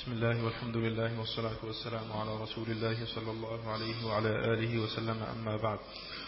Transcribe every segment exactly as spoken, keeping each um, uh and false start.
بسم الله والحمد لله والصلاة والسلام على رسول الله صلى الله عليه وعلى آله وسلم، أما بعد.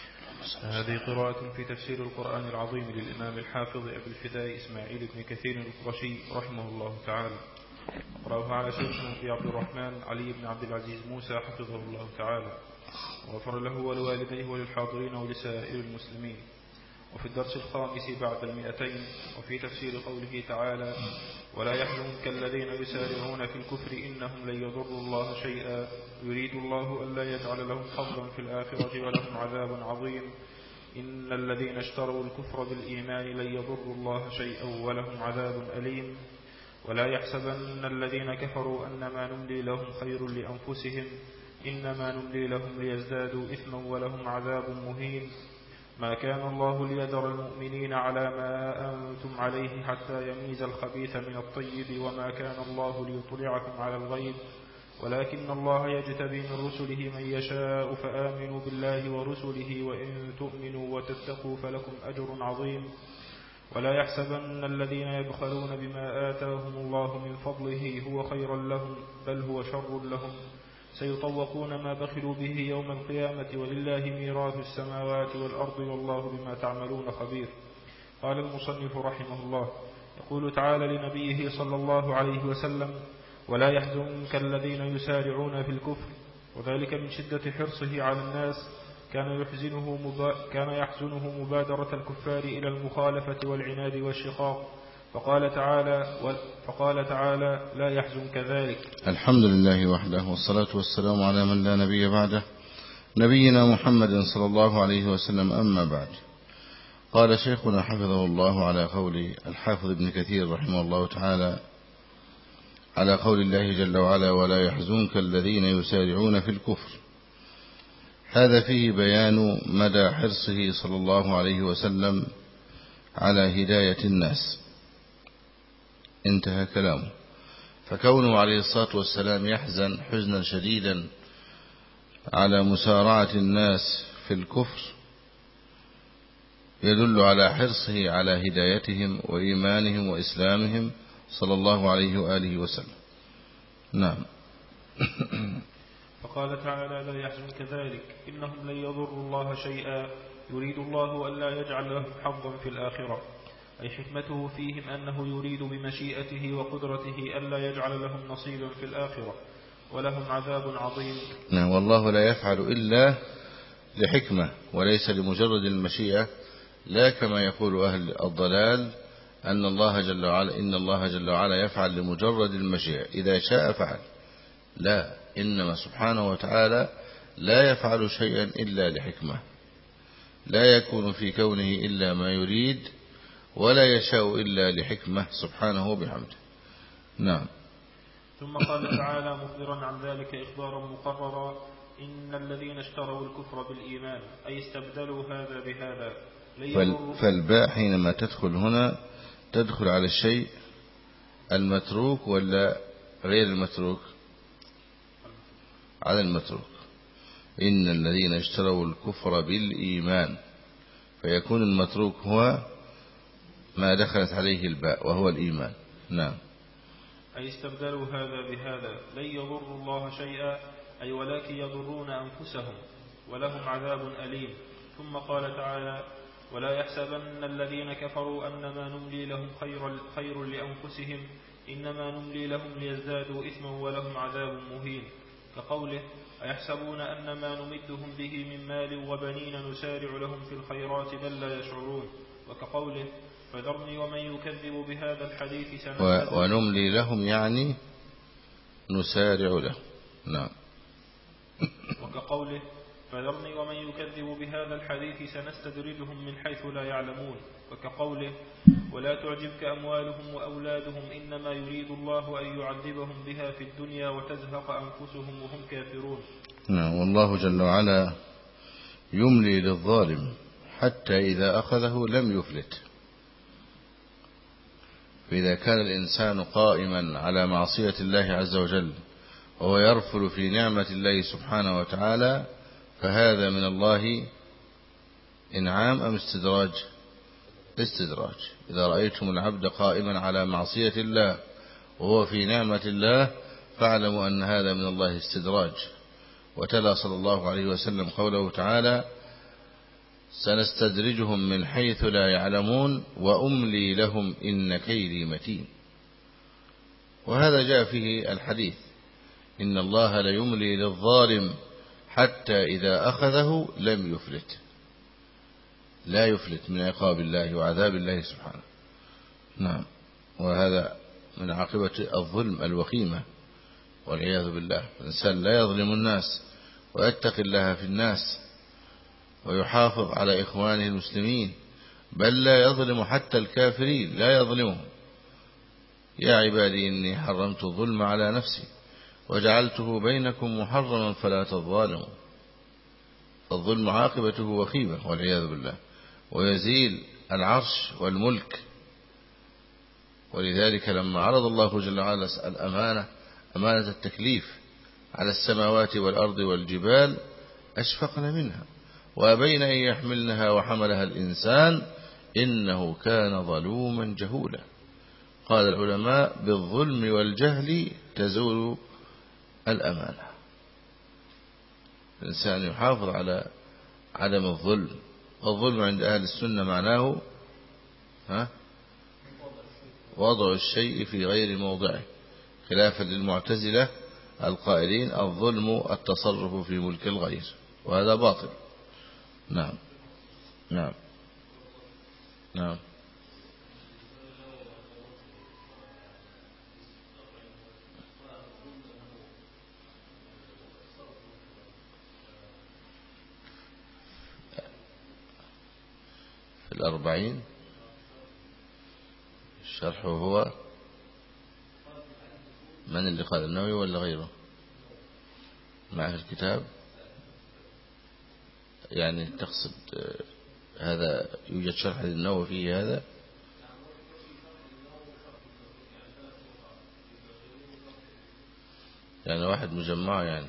هذه قراءة في تفسير القرآن العظيم للإمام الحافظ أبي الفداء إسماعيل بن كثير القرشي رحمه الله تعالى. قرأه على شيخنا أبي عبد الرحمن علي بن عبد العزيز موسى حفظه الله تعالى، وغفر له ولوالديه وللحاضرين ولسائر المسلمين. وفي الدرس الخامس بعد المئتين، وفي تفسير قوله تعالى: ولا يحزنك الذين يسارعون في الكفر إنهم لن يضروا الله شيئا يريد الله ألا يجعل لهم حظا في الآخرة ولهم عذاب عظيم. إن الذين اشتروا الكفر بالإيمان لن يضروا الله شيئا ولهم عذاب أليم. ولا يحسبن الذين كفروا أنما نملي لهم خير لأنفسهم إنما نملي لهم ليزدادوا إثما ولهم عذاب مهين. ما كان الله ليذر المؤمنين على ما أنتم عليه حتى يميز الخبيث من الطيب، وما كان الله ليطلعكم على الغيب ولكن الله يجتبي من رسله من يشاء، فآمنوا بالله ورسله وإن تؤمنوا وتتقوا فلكم أجر عظيم. ولا يحسبن الذين يبخلون بما آتاهم الله من فضله هو خيرا لهم بل هو شر لهم، سيطوقون ما بخلوا به يوم القيامة ولله ميراث السماوات والأرض والله بما تعملون خبير. قال المصنف رحمه الله: يقول تعالى لنبيه صلى الله عليه وسلم: ولا يحزنك الذين يسارعون في الكفر، وذلك من شدة حرصه على الناس كان يحزنه, مبا... كان يحزنه مبادرة الكفار إلى المخالفة والعناد والشقاق، فقال تعالى و... فقال تعالى: لا يحزنك ذلك. الحمد لله وحده، والصلاة والسلام على من لا نبي بعده، نبينا محمد صلى الله عليه وسلم، أما بعد. قال شيخنا حفظه الله على قول الحافظ ابن كثير رحمه الله تعالى على قول الله جل وعلا: ولا يحزنك الذين يسارعون في الكفر. هذا فيه بيان مدى حرصه صلى الله عليه وسلم على هداية الناس. انتهى كلامه. فكونه عليه الصلاة والسلام يحزن حزنا شديدا على مسارعة الناس في الكفر يدل على حرصه على هدايتهم وإيمانهم وإسلامهم صلى الله عليه وآله وسلم. نعم. فقال تعالى: لا يحزنك ذلك إنهم لن يضروا الله شيئا يريد الله ألا يجعل لهم حظا في الآخرة، أي حكمته فيهم أنه يريد بمشيئته وقدرته ألا يجعل لهم نصيبا في الآخرة ولهم عذاب عظيم. نعم. والله لا يفعل إلا لحكمة وليس لمجرد المشيئة، لا كما يقول أهل الضلال أن الله جل وعلا إن الله جل وعلا يفعل لمجرد المشيئة، إذا شاء فعل. لا، إنما سبحانه وتعالى لا يفعل شيئا إلا لحكمة، لا يكون في كونه إلا ما يريد، ولا يشاء إلا لحكمة سبحانه وبحمده. نعم. ثم قال تعالى مخبرا عن ذلك إخبارا مقررا: إن الذين اشتروا الكفر بالإيمان، أي استبدلوا هذا بهذا. فالباء حينما تدخل هنا تدخل على الشيء المتروك ولا غير المتروك؟ على المتروك. إن الذين اشتروا الكفر بالإيمان، فيكون المتروك هو ما دخلت عليه الباء وهو الإيمان. نعم. أي استبدلوا هذا بهذا لن يضروا الله شيئا، أي ولكن يضرون أنفسهم ولهم عذاب أليم. ثم قال تعالى: ولا يحسبن الذين كفروا أنما نملي لهم خير, خير لأنفسهم إنما نملي لهم ليزدادوا إثما ولهم عذاب مهين، كقوله: أيحسبون أنما نمدهم به من مال وبنين نسارع لهم في الخيرات بل لا يشعرون، وكقوله: فذرني ومن يكذب بهذا الحديث سنستدرجهم ونملي لهم يعني نسارع له. نعم. وكقوله: فذرني ومن يكذب بهذا الحديث سنستدرجهم من حيث لا يعلمون، وكقوله: ولا تعجبك أموالهم وأولادهم إنما يريد الله أن يعذبهم بها في الدنيا وتزهق أنفسهم وهم كافرون. نعم. والله جل وعلا يملي للظالم حتى إذا أخذه لم يفلت. فإذا كان الإنسان قائما على معصية الله عز وجل وهو يرفل في نعمة الله سبحانه وتعالى، فهذا من الله إنعام أم استدراج؟ استدراج. إذا رأيتم العبد قائما على معصية الله وهو في نعمة الله فاعلموا أن هذا من الله استدراج. وتلا صلى الله عليه وسلم قوله تعالى: سنستدرجهم من حيث لا يعلمون وأملي لهم إن كيدي متين. وهذا جاء فيه الحديث: إن الله ليملي للظالم حتى إذا أخذه لم يفلت، لا يفلت من عقاب الله وعذاب الله سبحانه. نعم. وهذا من عاقبة الظلم الوخيمة والعياذ بالله. الإنسان لا يظلم الناس ويتقي الله في الناس ويحافظ على إخوانه المسلمين، بل لا يظلم حتى الكافرين، لا يظلمهم. يا عبادي إني حرمت الظلم على نفسي وجعلته بينكم محرما فلا تظالموا. الظلم عاقبته وخيمة والعياذ بالله، ويزيل العرش والملك. ولذلك لما عرض الله جل وعلا الأمانة، أمانة التكليف على السماوات والأرض والجبال، أشفقن منها وأبين أن يحملنها وحملها الإنسان إنه كان ظلوما جهولا. قال العلماء: بالظلم والجهل تزول الأمانة. الإنسان يحافظ على عدم الظلم. والظلم عند أهل السنة معناه ها وضع الشيء في غير موضعه، خلافا للمعتزلة القائلين الظلم التصرف في ملك الغير، وهذا باطل. نعم نعم نعم. في الأربعين شرحه هو من اللي قال؟ النووي ولا غيره؟ معه الكتاب؟ يعني تقصد هذا يوجد شرح للنووي فيه هذا؟ يعني واحد مجمع يعني.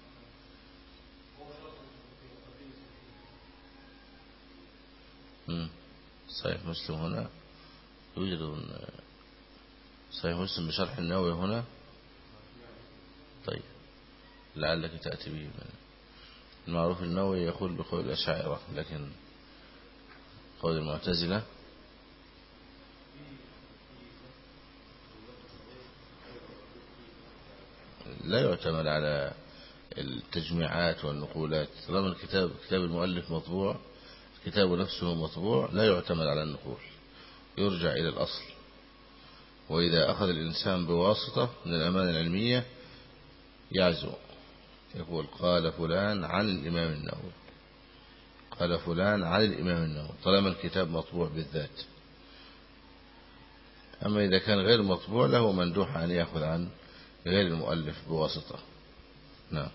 مم. صحيح مسلم هنا يوجد صحيح مسلم بشرح النووي هنا. طيب لعلك تأتي به. المعروف النووي يقول بقول الأشاعرة، لكن قول المعتزلة لا يعتمد على التجميعات والنقولات. طالما الكتاب كتاب المؤلف مطبوع، كتابه نفسه مطبوع، لا يعتمد على النقول، يرجع إلى الأصل. وإذا أخذ الإنسان بواسطة من الأمانة العلمية يعزو، يقول قال فلان عن الإمام النووي، قال فلان عن الإمام النووي، طالما الكتاب مطبوع بالذات. أما إذا كان غير مطبوع له مندوح أن يأخذ عن غير المؤلف بواسطة. نعم.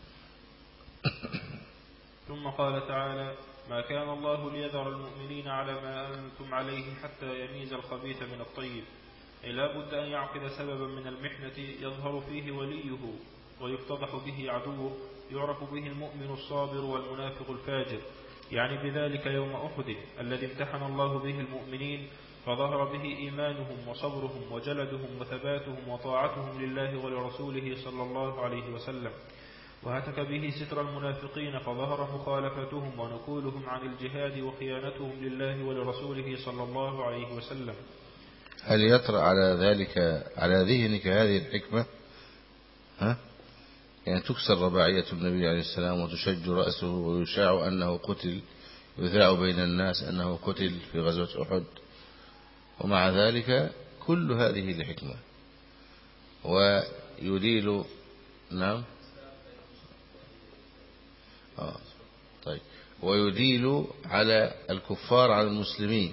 ثم قال تعالى: ما كان الله ليذر المؤمنين على ما أنتم عليه حتى يميز الخبيث من الطيب، أي لا بد أن يعقد سببا من المحنة يظهر فيه وليه ويفتضح به عدوه، يعرف به المؤمن الصابر والمنافق الفاجر، يعني بذلك يوم أحد الذي امتحن الله به المؤمنين، فظهر به إيمانهم وصبرهم وجلدهم وثباتهم وطاعتهم لله ولرسوله صلى الله عليه وسلم، وهتك به ستر المنافقين، فظهر مخالفتهم ونكولهم عن الجهاد وخيانتهم لله ولرسوله صلى الله عليه وسلم. هل يطرأ على ذلك على ذهنك هذه الحكمة؟ ها؟ يعني تكسر رباعية النبي عليه السلام وتشج رأسه ويشاع أنه قتل، يذاع بين الناس أنه قتل في غزوة أحد، ومع ذلك كل هذه الحكمة ويديل. نعم. آه. طيب. ويديل على الكفار على المسلمين،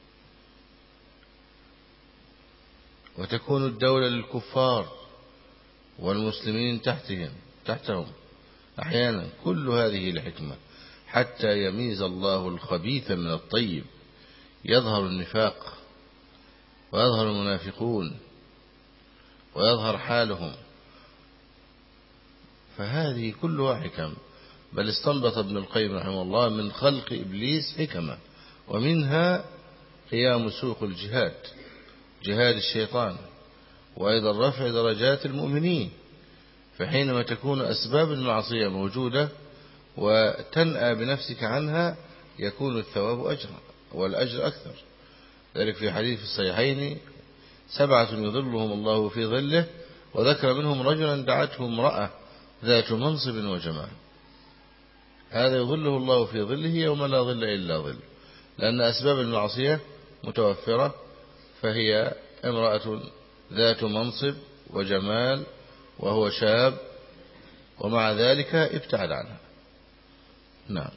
وتكون الدولة للكفار والمسلمين تحتهم تحتهم أحيانا. كل هذه الحكمة حتى يميز الله الخبيث من الطيب، يظهر النفاق ويظهر المنافقون ويظهر حالهم. فهذه كلها حكم. بل استنبط ابن القيم رحمه الله من خلق إبليس حكمة، ومنها قيام سوق الجهاد، جهاد الشيطان، وأيضا رفع درجات المؤمنين فحينما تكون أسباب المعصية موجودة وتنأى بنفسك عنها يكون الثواب أجرا والأجر أكثر. ذلك في حديث الصحيحين سبعة يظلهم الله في ظله، وذكر منهم رجلا دعته امرأة ذات منصب وجمال، هذا يظله الله في ظله يوم لا ظل إلا ظل، لأن أسباب المعصية متوفرة، فهي امرأة ذات منصب وجمال وهو شاب، ومع ذلك ابتعد عنها. نعم.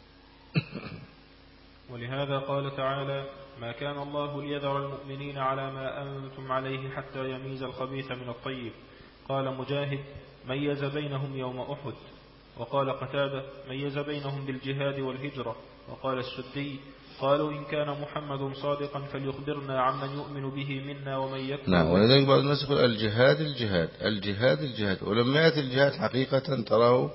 ولهذا قال تعالى: ما كان الله ليذر المؤمنين على ما أنتم عليه حتى يميز الخبيث من الطيب. قال مجاهد: ميز بينهم يوم أحد. وقال قتادة: ميز بينهم بالجهاد والهجرة. وقال السدي: قالوا إن كان محمد صادقا فليخبرنا عمن يؤمن به منا ومن يكفر. نعم. ولذلك بعض الناس يقول الجهاد الجهاد الجهاد الجهاد، ولما يأتي الجهاد حقيقة تراه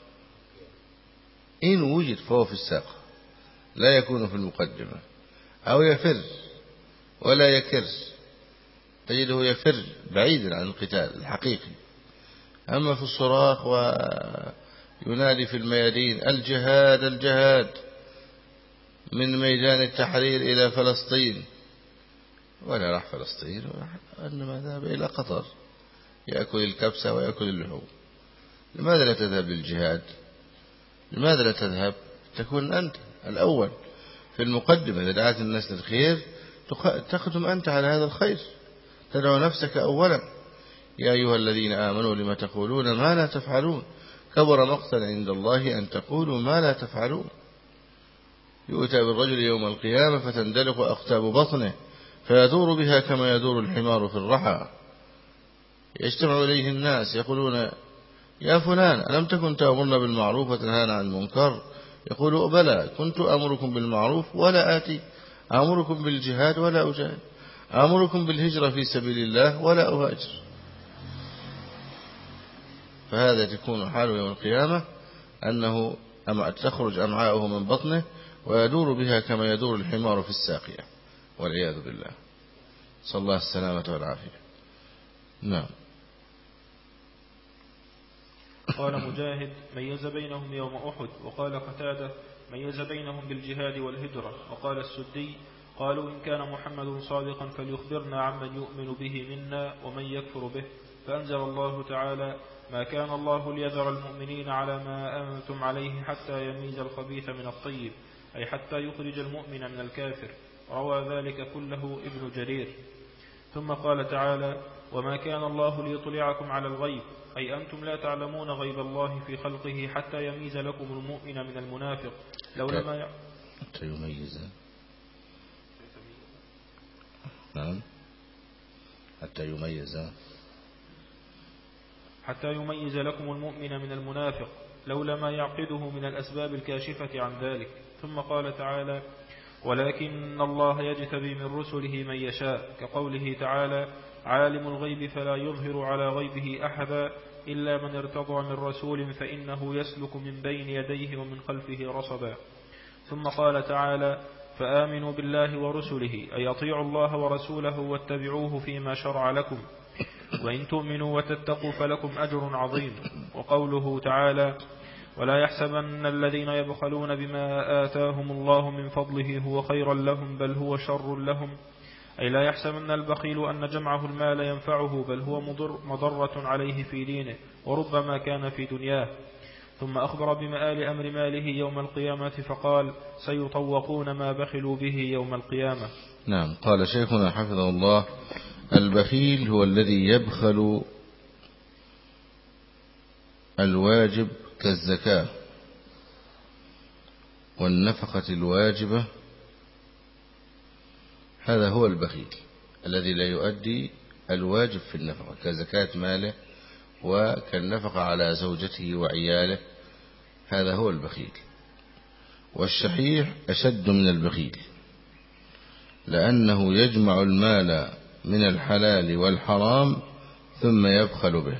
إن وجد فهو في الساق، لا يكون في المقدمة، أو يفر ولا يكر، تجده يفر بعيدا عن القتال الحقيقي. أما في الصراخ وينادي في الميادين الجهاد الجهاد من ميدان التحرير إلى فلسطين، ولا راح فلسطين، إنما ذهب إلى قطر يأكل الكبسة ويأكل اللحوم. لماذا لا تذهب للجهاد؟ لماذا لا تذهب تكون أنت الأول في المقدمة؟ إذا دعت الناس للخير تقدم أنت على هذا الخير، تدعو نفسك أولا. يا أيها الذين آمنوا لما تقولون ما لا تفعلون كبر مقتا عند الله أن تقولوا ما لا تفعلون. يؤتى بالرجل يوم القيامة فتندلق أقتاب بطنه فيدور بها كما يدور الحمار في الرحى، يجتمع إليه الناس يقولون يا فلان ألم تكن تأمرنا بالمعروف وتنهانا عن المنكر؟ يقول بلى كنت أمركم بالمعروف ولا آتي، أمركم بالجهاد ولا أجاهد، أمركم بالهجرة في سبيل الله ولا أهاجر. فهذا تكون حاله يوم القيامة أنه أما تخرج أمعاؤه من بطنه ويدور بها كما يدور الحمار في الساقية، والعياذ بالله، صلى الله السلامة والعافية. نعم. قال مجاهد: ميز بينهم يوم أحد. وقال قتادة: ميز بينهم بالجهاد والهجرة. وقال السدي: قالوا إن كان محمد صادقا فليخبرنا عمن يؤمن به منا ومن يكفر به. فأنزل الله تعالى: ما كان الله ليذر المؤمنين على ما أنتم عليه حتى يميز الخبيث من الطيب، أي حتى يخرج المؤمن من الكافر. روى ذلك كله ابن جرير. ثم قال تعالى: وما كان الله ليطلعكم على الغيب، أي أنتم لا تعلمون غيب الله في خلقه حتى يميز لكم المؤمن من المنافق. لو لما ي... حتى يميز نعم حتى يميز حتى يميز لكم المؤمن من المنافق لولا ما يعقده من الأسباب الكاشفة عن ذلك. ثم قال تعالى: ولكن الله يجتبي من رسله من يشاء، كقوله تعالى: عالم الغيب فلا يظهر على غيبه أحدا إلا من ارتضى من رسول فإنه يسلك من بين يديه ومن خلفه رصدا. ثم قال تعالى: فآمنوا بالله ورسله، أي أطيعوا الله ورسوله واتبعوه فيما شرع لكم، وإن تؤمنوا وتتقوا فلكم أجر عظيم. وقوله تعالى: ولا يحسبن الذين يبخلون بما آتاهم الله من فضله هو خيرا لهم بل هو شر لهم، أي لا يحسبن البخيل أن جمعه المال ينفعه بل هو مضر مضرة عليه في دينه وربما كان في دنياه. ثم أخبر بمآل أمر ماله يوم القيامة فقال: سيطوقون ما بخلوا به يوم القيامة. نعم. قال شيخنا حفظه الله: البخيل هو الذي يبخل الواجب كالزكاة والنفقة الواجبة، هذا هو البخيل الذي لا يؤدي الواجب في النفقة كزكاة ماله وكالنفقة على زوجته وعياله، هذا هو البخيل. والشحيح أشد من البخيل لأنه يجمع المال من الحلال والحرام ثم يبخل به.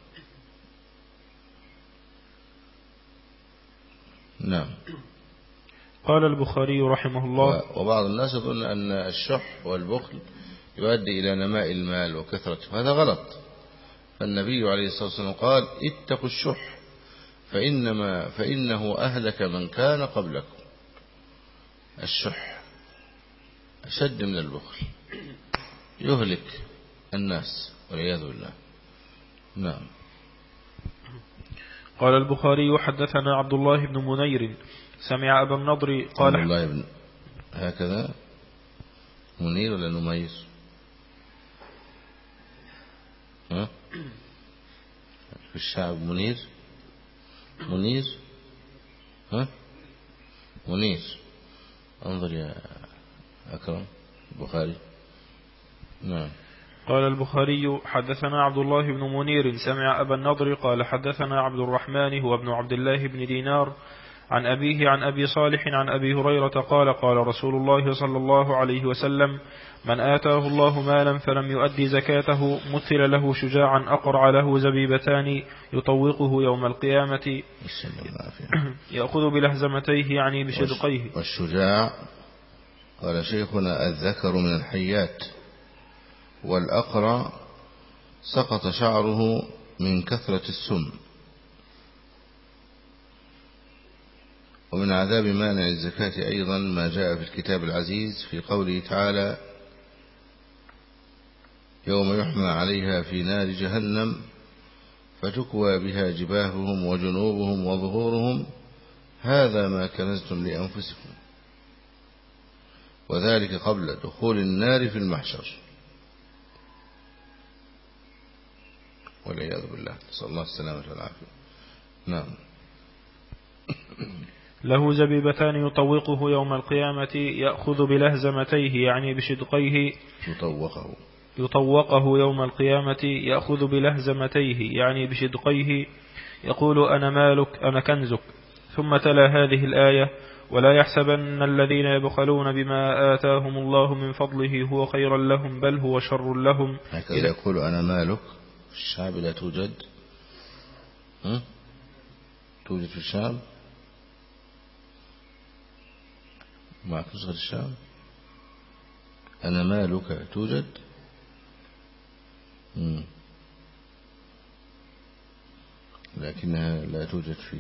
نعم. قال البخاري رحمه الله: وبعض الناس يظن أن الشح والبخل يؤدي إلى نماء المال وكثرته، هذا غلط. فالنبي عليه الصلاة والسلام قال اتقوا الشح فإنما فإنه أهلك من كان قبلكم. الشح أشد من البخل، يهلك الناس والعياذ بالله. نعم. قال البخاري حدثنا عبد الله بن منير سمع أبا النضر قال عبد الله بن هكذا منير ولا نمير؟ ها؟ في الشعب منير منير ها منير. انظر يا أكرم البخاري. نعم. قال البخاري حدثنا عبد الله بن منير سمع أبا النضر قال حدثنا عبد الرحمن هو ابن عبد الله بن دينار عن أبيه عن أبي صالح عن أبي هريرة قال قال رسول الله صلى الله عليه وسلم من آتاه الله مالا فلم يؤدي زكاته مثل له شجاعا أقرع له زبيبتان يطوقه يوم القيامة يأخذ بلهزمتيه يعني بشدقيه. والشجاع قال شيخنا الذكر من الحيات، والأقرع سقط شعره من كثرة السم. ومن عذاب مانع الزكاة أيضا ما جاء في الكتاب العزيز في قوله تعالى يوم يحمى عليها في نار جهنم فتكوى بها جباههم وجنوبهم وظهورهم هذا ما كنزتم لأنفسكم، وذلك قبل دخول النار في المحشر والعياذ بالله، نسأل الله السلامة والعافية. نعم. له زبيبتان يطوقه يوم القيامة يأخذ بلهزمتيه يعني بشدقيه يطوقه يطوقه يوم القيامة يأخذ بلهزمتيه يعني بشدقيه يقول أنا مالك أنا كنزك. ثم تلا هذه الآية ولا يحسبن الذين يبخلون بما آتاهم الله من فضله هو خيرا لهم بل هو شر لهم. هكذا يقول أنا مالك. في الشعب لا توجد ها؟ توجد في الشعب معك نسخة الشعب أنا مالك توجد مم. لكنها لا توجد في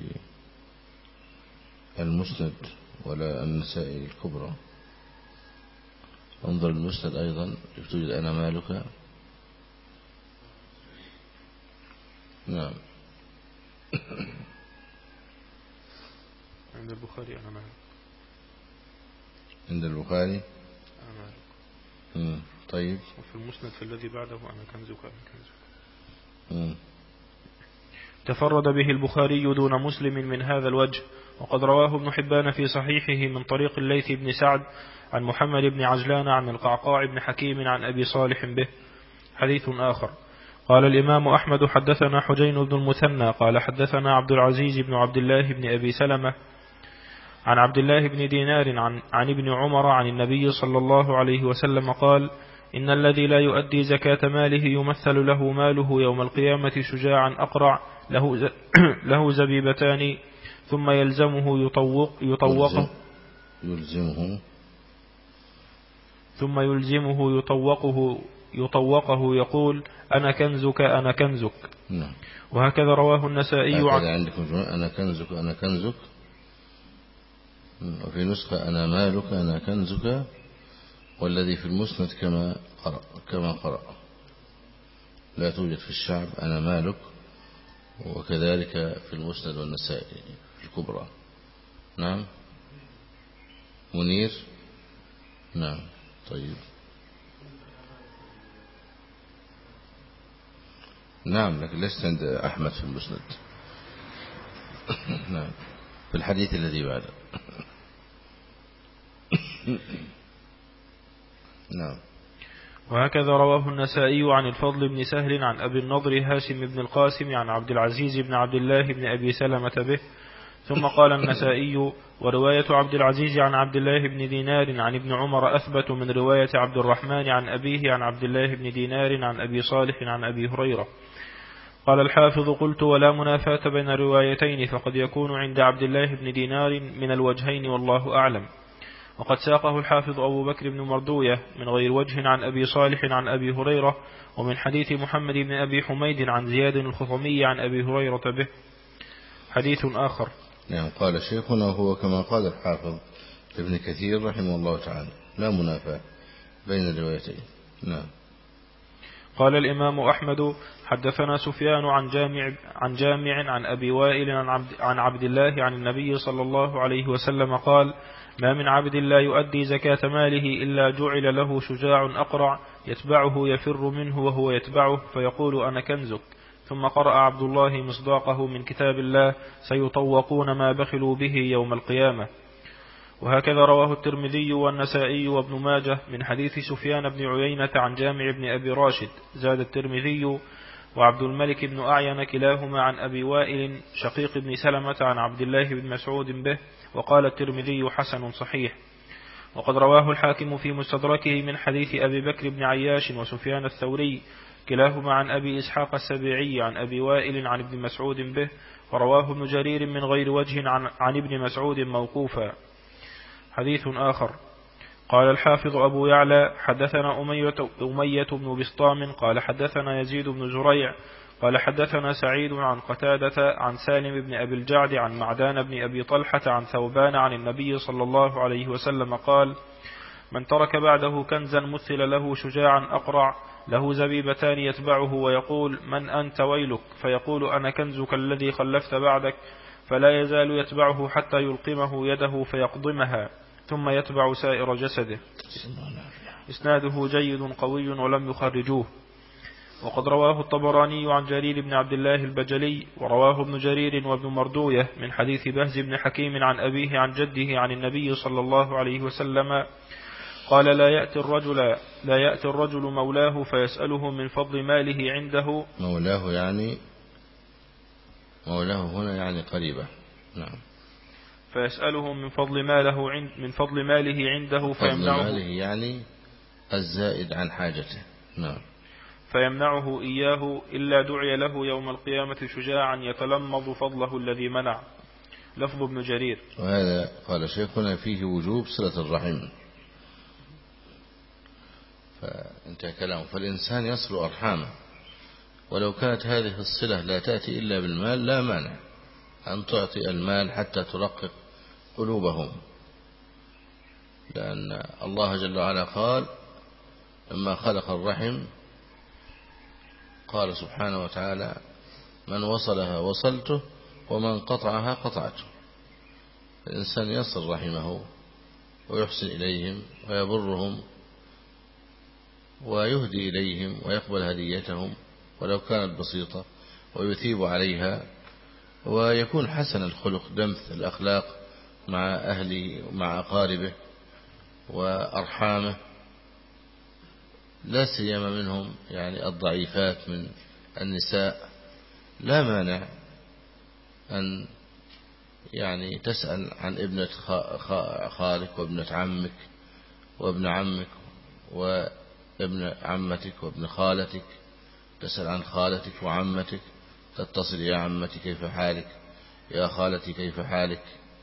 المسند ولا النسائي الكبرى. انظر المسند أيضا توجد أنا مالك. نعم. عند البخاري أنا مالك. عند البخاري أنا مالك. مم. طيب. وفي المسند في الذي بعده أنا كنزك أنا كنزك. مم. تفرد به البخاري دون مسلم من هذا الوجه، وقد رواه ابن حبان في صحيحه من طريق الليث بن سعد عن محمد بن عجلان عن القعقاع بن حكيم عن أبي صالح به. حديث آخر. قال الإمام أحمد حدثنا حجين بن المثنى قال حدثنا عبد العزيز بن عبد الله بن أبي سلمة عن عبد الله بن دينار عن, عن ابن عمر عن النبي صلى الله عليه وسلم قال إن الذي لا يؤدي زكاة ماله يمثل له ماله يوم القيامة شجاعا أقرع له, له زبيبتان ثم يلزمه يطوق يطوقه يلزمه ثم يلزمه يطوقه يطوقه يقول أنا كنزك أنا كنزك. نعم. وهكذا رواه النسائي عن عندكم أنا كنزك أنا كنزك، وفي نسخة أنا مالك أنا كنزك، والذي في المسند كما قرأ كما قرأ لا توجد في الشعب أنا مالك، وكذلك في المسند والنسائي الكبرى. نعم. منير. نعم. طيب. نعم لكن ليس عند أحمد في المسند. نعم في الحديث الذي بعده. نعم. وهكذا رواه النسائي عن الفضل بن سهل عن أبي النضر هاشم بن القاسم عن عبد العزيز بن عبد الله بن أبي سلمة به. ثم قال النسائي ورواية عبد العزيز عن عبد الله بن دينار عن ابن عمر أثبت من رواية عبد الرحمن عن أبيه عن عبد الله بن دينار عن أبي صالح عن أبي هريرة. قال الحافظ قلت ولا منافاة بين الروايتين، فقد يكون عند عبد الله بن دينار من الوجهين والله أعلم. وقد ساقه الحافظ أبو بكر بن مردوية من غير وجه عن أبي صالح عن أبي هريرة، ومن حديث محمد بن أبي حميد عن زياد الخطمي عن أبي هريرة به. حديث آخر. نعم. قال شيخنا هو كما قال الحافظ ابن كثير رحمه الله تعالى لا منافاة بين الروايتين. نعم. قال الإمام أحمد حدثنا سفيان عن جامع عن جامع عن أبي وائل عن عبد, عن عبد الله عن النبي صلى الله عليه وسلم قال: ما من عبد لا يؤدي زكاة ماله إلا جعل له شجاع أقرع يتبعه يفر منه وهو يتبعه فيقول أنا كنزك. ثم قرأ عبد الله مصداقه من كتاب الله: سيطوقون ما بخلوا به يوم القيامة. وهكذا رواه الترمذي والنسائي وابن ماجه من حديث سفيان بن عيينة عن جامع بن أبي راشد. زاد الترمذي: وعبد الملك بن أعين كلاهما عن أبي وائل شقيق بن سلمة عن عبد الله بن مسعود به. وقال الترمذي: حسن صحيح. وقد رواه الحاكم في مستدركه من حديث أبي بكر بن عياش وسفيان الثوري كلاهما عن أبي إسحاق السبيعي عن أبي وائل عن ابن مسعود به. ورواه ابن جرير من غير وجه عن, عن ابن مسعود موقوفا. حديث آخر. قال الحافظ أبو يعلى حدثنا أمية, أمية بن بسطام قال حدثنا يزيد بن زريع قال حدثنا سعيد عن قتادة عن سالم بن أبي الجعد عن معدان بن أبي طلحة عن ثوبان عن النبي صلى الله عليه وسلم قال: من ترك بعده كنزا مثل له شجاعا أقرع له زبيبتان يتبعه ويقول: من أنت ويلك؟ فيقول: أنا كنزك الذي خلفت بعدك. فلا يزال يتبعه حتى يلقمه يده فيقضمها ثم يتبع سائر جسده. إسناده جيد قوي ولم يخرجوه. وقد رواه الطبراني عن جرير بن عبد الله البجلي ورواه ابن جرير وابن مردوية من حديث بهز بن حكيم عن أبيه عن جده عن النبي صلى الله عليه وسلم قال: لا يأتي الرجل لا يأتي الرجل مولاه فيسأله من فضل ماله عنده. مولاه يعني مولاه هنا يعني قريبة. نعم. فيسأله من فضل ماله عند من فضل ماله عنده فيمنعه. فضل ماله يعني الزائد عن حاجته. نعم. فيمنعه إياه إلا دعي له يوم القيامة شجاعا يتلمض فضله الذي منع. لفظ ابن جرير. وهذا قال شيخنا فيه وجوب صلة الرحم. فانتهى كلامه. فالإنسان يصل أرحامه، ولو كانت هذه الصلة لا تأتي إلا بالمال لا مانع أن تعطي المال حتى ترقق قلوبهم، لأن الله جل وعلا قال لما خلق الرحم قال سبحانه وتعالى: من وصلها وصلته ومن قطعها قطعته. الإنسان يصل رحمه ويحسن إليهم ويبرهم ويهدي إليهم ويقبل هديتهم ولو كانت بسيطة ويثيب عليها، ويكون حسن الخلق دمث الأخلاق مع أهله ومع أقاربه وأرحامه، لا سيما منهم يعني الضعيفات من النساء. لا مانع أن يعني تسأل عن ابنة خالك وابنة عمك وابن عمك وابن عمتك وابن خالتك، تسأل عن خالتك وعمتك، تتصل: يا عمتي كيف حالك، يا خالتي كيف حالك.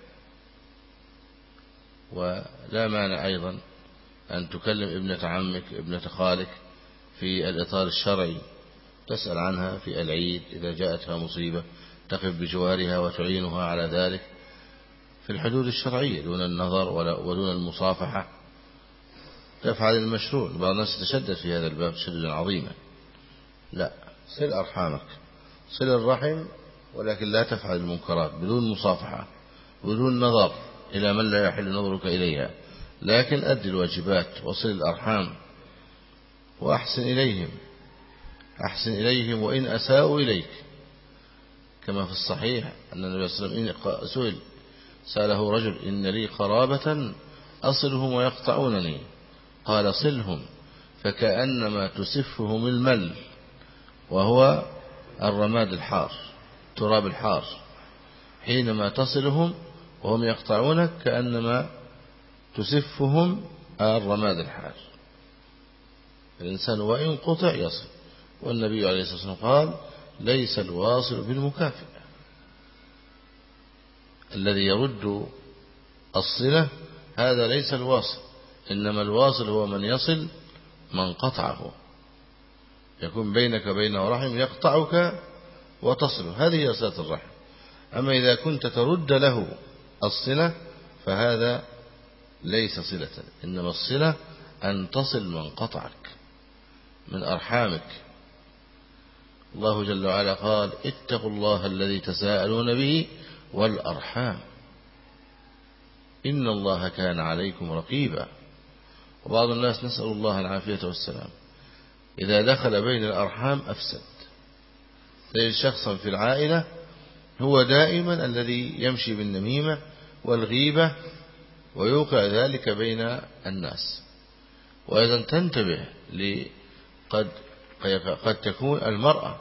ولا مانع أيضا أن تكلم ابنة عمك ابنة خالك في الإطار الشرعي، تسأل عنها في العيد إذا جاءتها مصيبة، تقف بجوارها وتعينها على ذلك في الحدود الشرعية دون النظر ودون المصافحة. تفعل المشروع. بعض الناس تشدد في هذا الباب شددا عظيما. لا، صل أرحامك، صل الرحم، ولكن لا تفعل المنكرات بدون مصافحة بدون نظر إلى من لا يحل نظرك إليها، لكن أدي الواجبات وصل الأرحام وأحسن إليهم أحسن إليهم وإن أساءوا إليك، كما في الصحيح أن النبي صلى الله عليه وسلم سئل سأله رجل: إن لي قرابة أصلهم ويقطعونني، قال: صلهم فكأنما تسفهم المل، وهو الرماد الحار، تراب الحار. حينما تصلهم وهم يقطعونك كأنما تسفهم الرماد الحار. الإنسان وإن قطع يصل. والنبي عليه الصلاة والسلام قال: ليس الواصل بالمكافئ. الذي يرد الصلة هذا ليس الواصل، إنما الواصل هو من يصل من قطعه، يكون بينك وبينه رحم يقطعك وتصل، هذه هي صلة الرحم. أما إذا كنت ترد له الصلة فهذا ليس صلة، إنما الصلة أن تصل من قطعك من أرحامك. الله جل وعلا قال اتقوا الله الذي تساءلون به والأرحام إن الله كان عليكم رقيبا. وبعض الناس نسأل الله العافية والسلام إذا دخل بين الأرحام أفسد. تجد شخصا في العائلة هو دائما الذي يمشي بالنميمة والغيبة ويوقع ذلك بين الناس. وأيضا تنتبه لقد قد تكون المرأة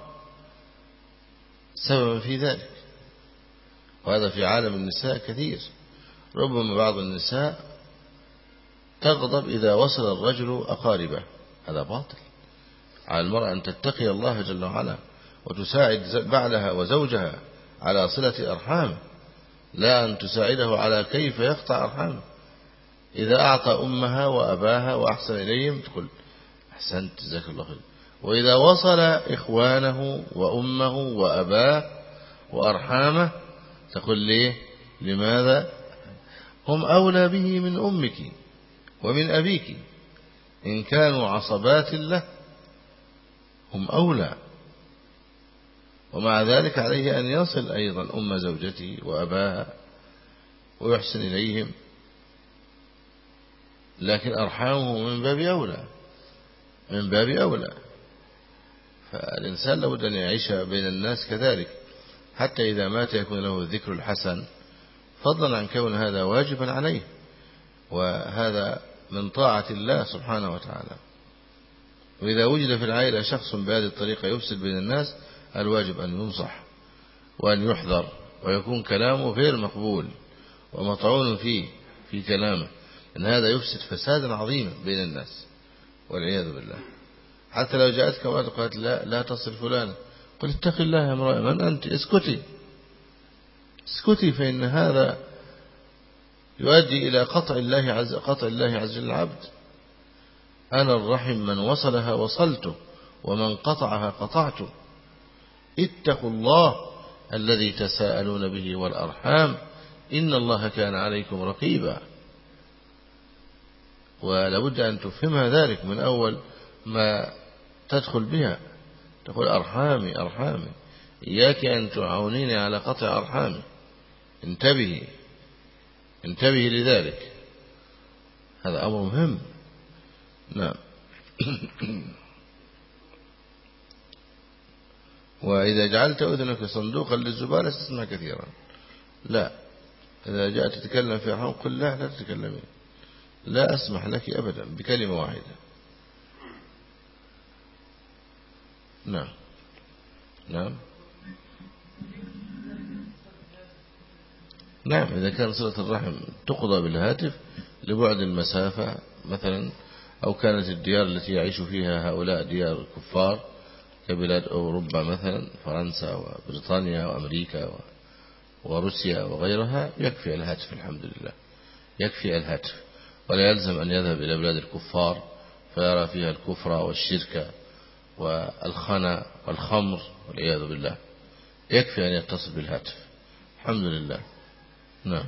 سببا في ذلك، وهذا في عالم النساء كثير. ربما بعض النساء تغضب إذا وصل الرجل أقاربه، هذا باطل. على المرأة أن تتقي الله جل وعلا وتساعد بعلها وزوجها على صلة أرحامه، لا أن تساعده على كيف يقطع أرحامه. إذا أعطى أمها وأباها وأحسن إليهم تقول أحسنت جزاك الله خير، وإذا وصل إخوانه وأمه وأباه وأرحامه تقول ليه لماذا هم أولى به من أمك ومن أبيك، إن كانوا عصبات له هم أولى. ومع ذلك عليه أن يصل أيضا أم زوجته وأباها ويحسن إليهم، لكن أرحامه من باب أولى من باب أولى. فالإنسان لابد أن يعيش بين الناس كذلك، حتى إذا مات يكون له الذكر الحسن، فضلا عن كون هذا واجبا عليه، وهذا من طاعة الله سبحانه وتعالى. وإذا وجد في العائلة شخص بهذه الطريقة يفسد بين الناس الواجب أن ينصح وأن يحذر، ويكون كلامه غير مقبول ومطعون فيه في كلامه، إن هذا يفسد فسادا عظيما بين الناس والعياذ بالله. حتى لو جاءتك وقت قالت لا لا تصل فلانا، قل اتق الله يا امرأة، من أنت؟ اسكتي اسكتي، فإن هذا يؤدي إلى قطع الله عز قطع الله عز وجل العبد. أنا الرحم من وصلها وصلته ومن قطعها قطعته. اتقوا الله الذي تساءلون به والأرحام إن الله كان عليكم رقيبا. ولابد أن تفهمها ذلك من أول ما تدخل بها، تقول أرحامي أرحامي، إياك أن تعاونيني على قطع أرحامي، انتبهي انتبهي لذلك، هذا أمر مهم. نعم. وإذا جعلت أذنك صندوقا للزبالة تسمع كثيرا، لا، إذا جاءت تتكلم في أرحام قل لا لا تتكلمي، لا أسمح لك أبدا بكلمة واحدة. نعم نعم نعم إذا كان صلة الرحم تقضى بالهاتف لبعد المسافة مثلا، أو كانت الديار التي يعيش فيها هؤلاء ديار كفار كبلاد أوروبا مثلا فرنسا وبريطانيا وأمريكا وروسيا وغيرها، يكفي الهاتف الحمد لله، يكفي الهاتف، ولا يلزم أن يذهب إلى بلاد الكفار فيرى فيها الكفر والشرك والخنا والخمر والعياذ بالله، يكفي أن يتصل بالهاتف الحمد لله. نعم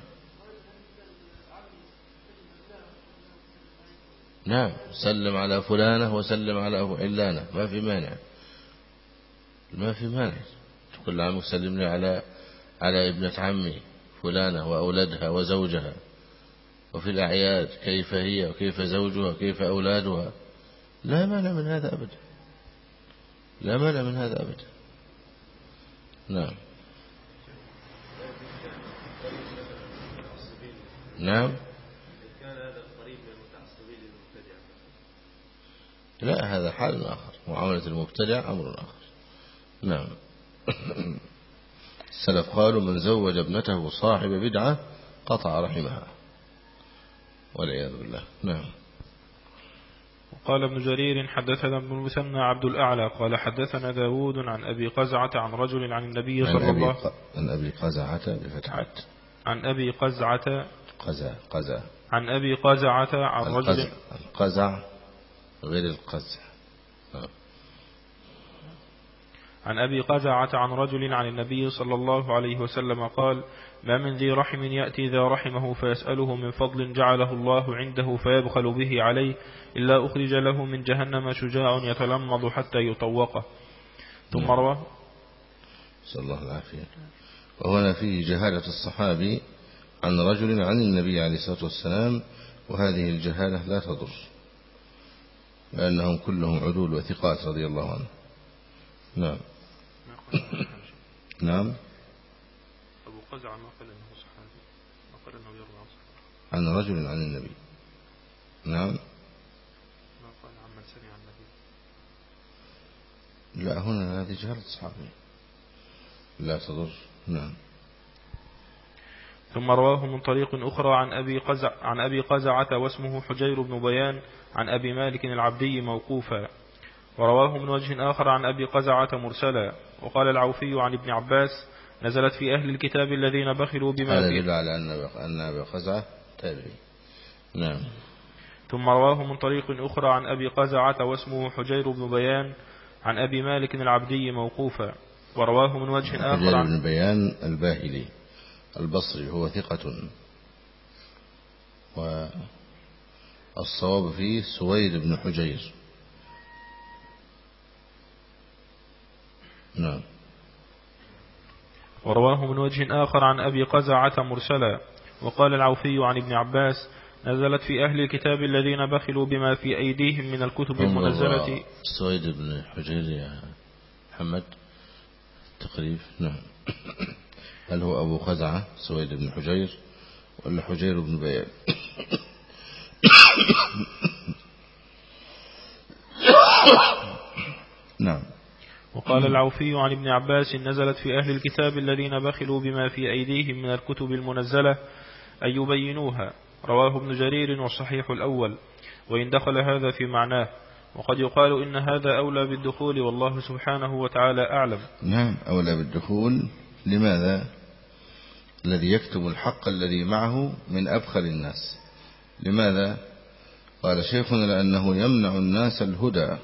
نعم سلم على فلانة وسلم على علانة، ما في مانع، ما في مانع، تقول لعمك سلم لي على على ابنة عمي فلانة وأولادها وزوجها، وفي الأعياد كيف هي وكيف زوجها وكيف أولادها، لا مانع من هذا أبدا، لا مانع من هذا أبدا. نعم نعم لا، هذا حال آخر، معاملة المبتدع أمر آخر. نعم. السلف قالوا من زوج ابنته صاحب بدعة قطع رحمها والعياذ بالله. نعم. قال ابن جرير حدثنا ابن المثنى عبد الأعلى قال حدثنا داود عن أبي قزعة عن رجل عن النبي صلى الله عن أبي قزعة بفتحة عن أبي قزعة قزع قزع عن أبي قزعة عن رجل. القزع غير القزع. عن أبي قزعة عن رجل عن النبي صلى الله عليه وسلم قال: ما من ذي رحم يأتي ذا رحمه فيسأله من فضل جعله الله عنده فيبخل به عليه إلا أخرج له من جهنم شجاع يتلمض حتى يطوقه. ثم رواه. صلى الله العافية. وهنا فيه جهالة الصحابي عن رجل عن النبي عليه الصلاة والسلام، وهذه الجهالة لا تضر لأنهم كلهم عدول وثقات رضي الله عنه. نعم. نعم. أبو قزعة ما قال أنه صحابي، ما قال أنه يروي عن صحابي. عن رجل عن النبي. نعم. ما قال عن من سمع النبي. لا، هنا هذه جهالة الصحابي لا تضر. نعم. ثم رواه من طريق أخرى عن أبي قزع عن أبي قزعة واسمه حجير بن بيان عن أبي مالك العبدي موقوفا، ورواه من وجه آخر عن أبي قزعة مرسلا. وقال العوفي عن ابن عباس: نزلت في أهل الكتاب الذين بخلوا بما هذا فيه. يدل على أن أبي قزعة تابعي. نعم. ثم رواه من طريق أخرى عن أبي قزعة واسمه حجير بن بيان عن أبي مالك العبدي موقوفا، ورواه من وجه آخر حجير عن بن بيان الباهلي البصري هو ثقة، والصواب فيه سويد بن حجير. نعم. ورواه من وجه آخر عن أبي قزعة مرسلا. وقال العوفي عن ابن عباس: نزلت في أهل الكتاب الذين بخلوا بما في أيديهم من الكتب المنزلة. سويد بن حجير يا محمد تقريب. نعم. هل هو أبو قزعة سويد بن حجير ولا حجير بن بيان؟ نعم. وقال العوفي عن ابن عباس: نزلت في أهل الكتاب الذين بخلوا بما في أيديهم من الكتب المنزلة أن يبينوها. رواه ابن جرير والصحيح الأول، وإن دخل هذا في معناه، وقد يقال إن هذا أولى بالدخول، والله سبحانه وتعالى أعلم. نعم، أولى بالدخول. لماذا؟ الذي يكتب الحق الذي معه من أبخل الناس. لماذا؟ قال شيخنا: لأنه يمنع الناس الهدى،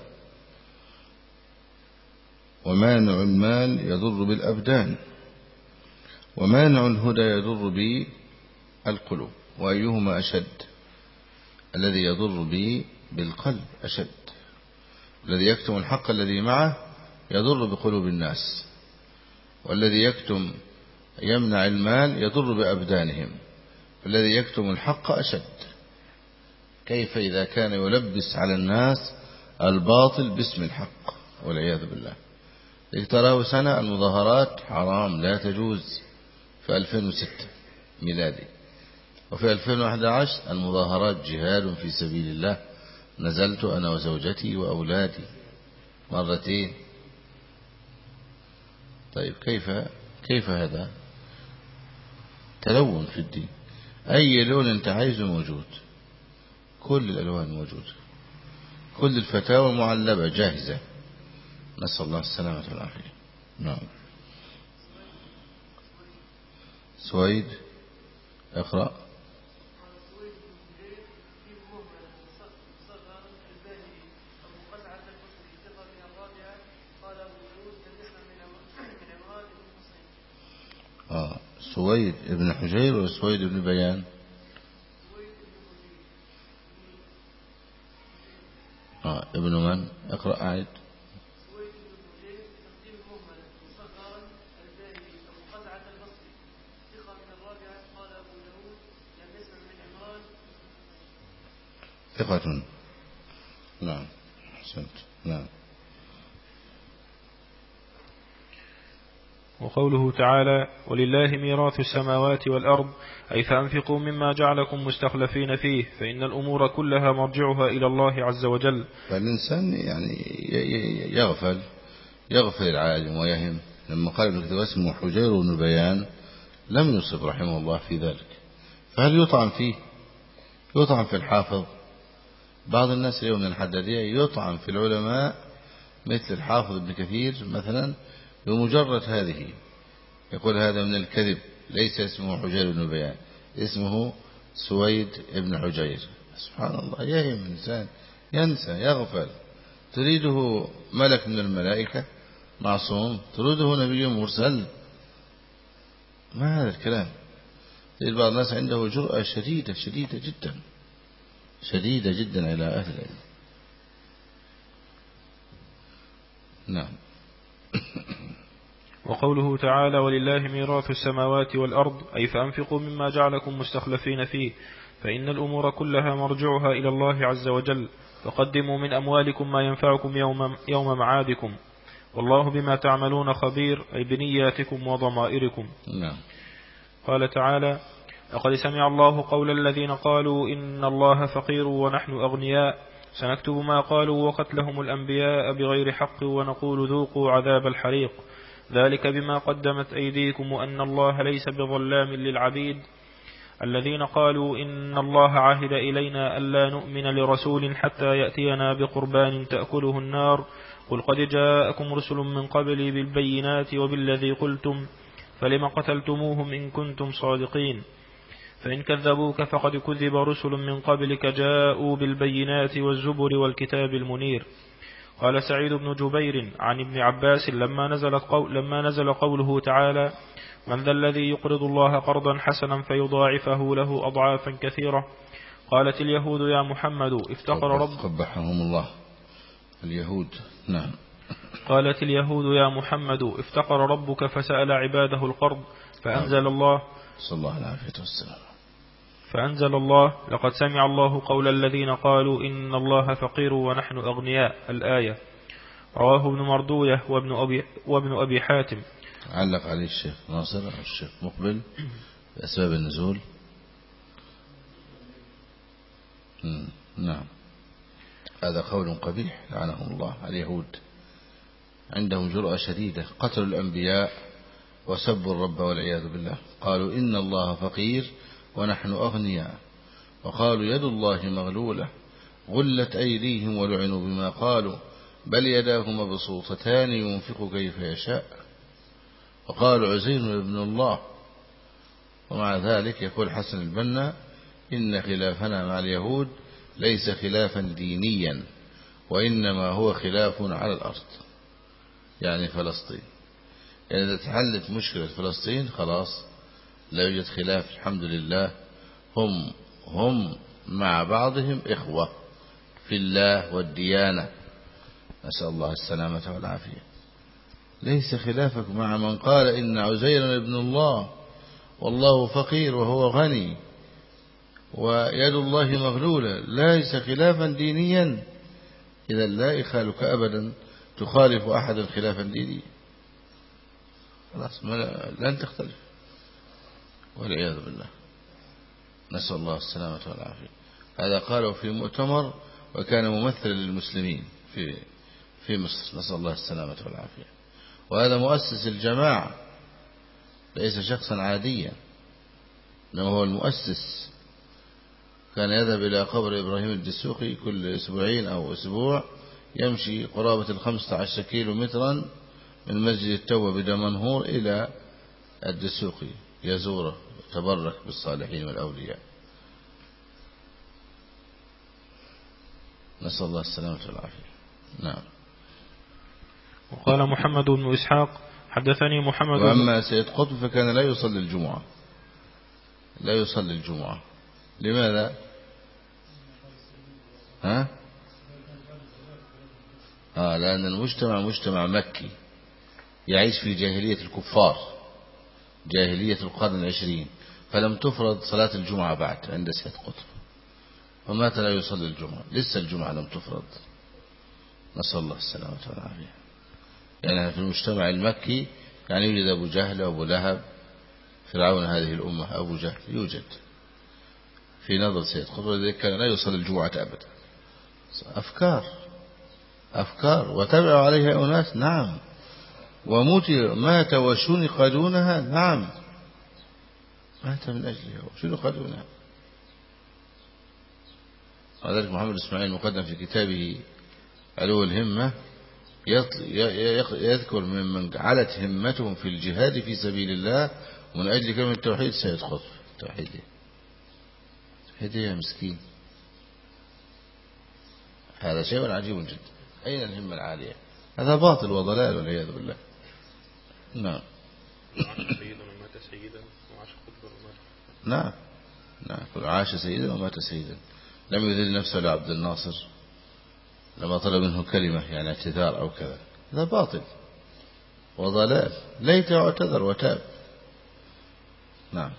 ومانع المال يضر بالأبدان، ومانع الهدى يضر بالقلوب. وأيهما أشد؟ الذي يضر به بالقلب أشد. الذي يكتم الحق الذي معه يضر بقلوب الناس، والذي يكتم يمنع المال يضر بأبدانهم. الذي يكتم الحق أشد. كيف إذا كان يلبس على الناس الباطل باسم الحق والعياذ بالله؟ تراه سنة المظاهرات حرام لا تجوز في ألفين وستة ميلادي، وفي ألفين وأحد عشر المظاهرات جهاد في سبيل الله، نزلت أنا وزوجتي وأولادي مرتين. طيب كيف كيف هذا؟ تلون في الدين. أي لون أنت عايزه موجود، كل الألوان موجودة، كل الفتاوى معلبة جاهزة، نسأل الله السلامة والعافية. نعم. سويد اقرأ. آه. سويد ابن حجير وسويد ابن بيان. آه. ابن من؟ اقرأ أعد. ثقة. نعم أحسنت. نعم. وقوله تعالى: ولله ميراث السماوات والأرض، أي فأنفقوا مما جعلكم مستخلفين فيه، فإن الأمور كلها مرجعها إلى الله عز وجل. فالإنسان يعني يغفل يغفل العالم ويهم. لما قال ابن كثير اسمه حجير بن بيان لم يصب رحمه الله في ذلك. فهل يطعن فيه؟ يطعن في الحافظ. بعض الناس اليوم من الحدادية يطعن في العلماء مثل الحافظ ابن كثير مثلا بمجرد هذه، يقول هذا من الكذب، ليس اسمه حجير بن بيان، اسمه سويد ابن حجير. سبحان الله، يهم الإنسان ينسى يغفل. تريده ملك من الملائكة معصوم، تريده نبي مرسل، ما هذا الكلام. تجد بعض الناس عنده جرأة شديدة شديدة جدا شديدة جدا إلى أهل العلم. نعم. وقوله تعالى ولله ميراث السماوات والأرض، أي فأنفقوا مما جعلكم مستخلفين فيه، فإن الأمور كلها مرجعها إلى الله عز وجل، فقدموا من أموالكم ما ينفعكم يوم, يوم معادكم، والله بما تعملون خبير، أي بنياتكم وضمائركم. نعم. قال تعالى لقد سمع الله قول الذين قالوا إن الله فقير ونحن أغنياء، سنكتب ما قالوا وقتلهم الأنبياء بغير حق ونقول ذوقوا عذاب الحريق، ذلك بما قدمت أيديكم وأن الله ليس بظلام للعبيد. الذين قالوا إن الله عهد إلينا ألا نؤمن لرسول حتى يأتينا بقربان تأكله النار، قل قد جاءكم رسل من قبلي بالبينات وبالذي قلتم فلم قتلتموهم إن كنتم صادقين، فإن كذبوك فقد كذب رسل من قبلك جاءوا بالبينات والزبر والكتاب المنير. قال سعيد بن جبير عن ابن عباس لما نزل, قول لما نزل قوله تعالى من ذا الذي يقرض الله قرضا حسنا فيضاعفه له أضعافا كثيرة، قالت اليهود يا محمد افتقر رب قبحهم الله اليهود. نعم. قالت اليهود يا محمد افتقر ربك فسأل عباده القرض فأنزل الله صلى الله عليه وسلم فأنزل الله لقد سمع الله قول الذين قالوا إن الله فقير ونحن أغنياء، الآية. رواه ابن مردوية وابن أبي, وابن أبي حاتم. علق عليه الشيخ ناصر الشيخ مقبل بأسباب النزول. نعم. هذا قول قبيح لعنهم الله. اليهود عندهم جرأة شديدة، قتلوا الأنبياء وسبوا الرب والعياذ بالله. قالوا إن الله فقير ونحن أغنياء، وقالوا يد الله مغلولة غلت أيديهم ولعنوا بما قالوا بل يداه مبسوطتان ينفق كيف يشاء، وقالوا عزير ابن الله. ومع ذلك يقول حسن البنا إن خلافنا مع اليهود ليس خلافا دينيا وإنما هو خلاف على الأرض، يعني فلسطين. يعني إذا تحلت مشكلة فلسطين خلاص لا يوجد خلاف، الحمد لله، هم هم مع بعضهم إخوة في الله والديانة، نسأل الله السلامة والعافية. ليس خلافك مع من قال إن عزيرا ابن الله والله فقير وهو غني ويد الله مغلولة، ليس خلافا دينيا. إذا لا يخالك أبدا تخالف أحدا خلافا دينيا، خلاص لن تختلف والعياذ بالله، نسأل الله السلامة والعافية. هذا قاله في مؤتمر وكان ممثلا للمسلمين في في مصر، نسأل الله السلامة والعافية. وهذا مؤسس الجماعة، ليس شخصا عاديا، إنما هو المؤسس. كان يذهب إلى قبر إبراهيم الدسوقي كل أسبوعين أو أسبوع، يمشي قرابة الخمسة عشر كيلو مترا من مسجد التوبة بدمنهور إلى الدسوقي يزوره تبرك بالصالحين والأولياء، نسأل الله السلامة والعافية. نعم. وقال محمد بن إسحاق حدثني محمد. وأما سيد قطب فكان لا يصلي الجمعة، لا يصلي الجمعة. لماذا؟ ها؟ آه لأن المجتمع مجتمع مكي يعيش في جاهلية الكفار، جاهلية القرن العشرين، فلم تفرض صلاة الجمعة بعد عند سيد قطب، ومات لا يصلي الجمعة، لسه الجمعة لم تفرض، نسأل الله السلامة والعافية. يعني في المجتمع المكي يعني يوجد أبو جهل وأبو لهب فرعون هذه الأمة، أبو جهل يوجد في نظر سيد قطب، ولذلك كان لا يصلي الجمعة أبدا. أفكار أفكار وتبعوا عليها أناس، نعم، ومات وشنق دونها، نعم، مات من أجلها وشنق دونها. وذلك محمد إسماعيل المقدم في كتابه علو الهمة يذكر ممن علت همتهم في الجهاد في سبيل الله من أجل كلمة التوحيد سيد قطب التوحيد. هدية مسكين. هذا شيء عجيب جدا. أين الهمة العالية؟ هذا باطل وضلال والعياذ بالله. نعم. نعم نعم عاش سيدا ومات سيدا. لم يذل نفسه لعبد الناصر لما طلب منه كلمة يعني اعتذار أو كذا. هذا باطل وضلال. ليت اعتذر وتاب. نعم.